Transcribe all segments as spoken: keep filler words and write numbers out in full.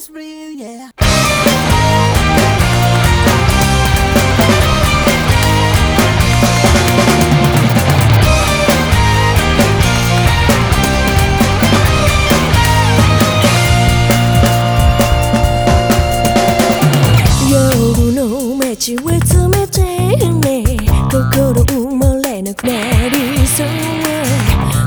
just breathe, yeah. 夜の街は冷たいね、心生まれなくなりそう、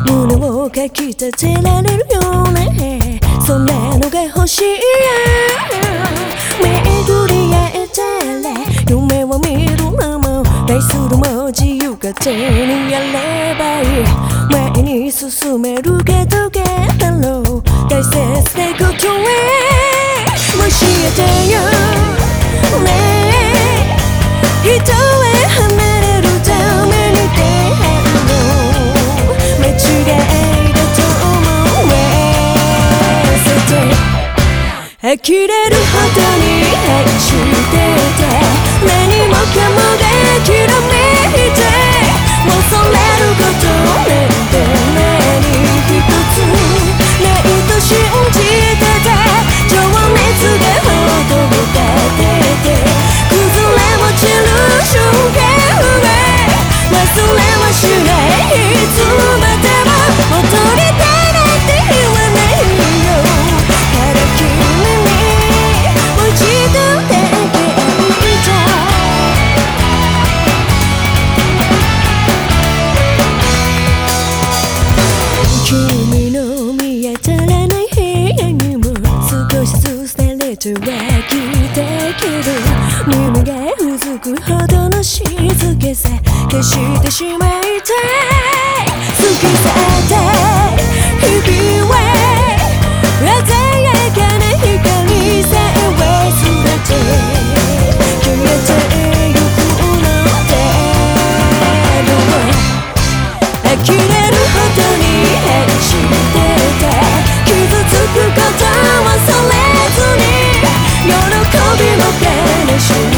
胸をかき立てられるよね、そんなのが欲しいや。巡り合えたら夢を見るのも愛するも自由勝手にやればいい。前に進めるけどけだろう、大切なことへ教えてよねえ、人へ離れるために出会うの間違いだと思わせて、呆れるほどに愛してた何もかもがきらめいて、恐れることなんて何一つないと信じてた。情熱がほどを立てて崩れ落ちる瞬間は忘れはしない、いつまでも戻りたいなんて言わないよ。ただ君にもう一度だけ会いたい。君の見当たらない部屋にも少しずつ慣れてはきたけど、耳がうずくほどの静けさ消してしまいたい。過ぎ去った日々は鮮やかな光さえ忘れて消えてゆくのだろう。呆れるほどに愛してた傷つくことを恐れずに、喜びも悲しみ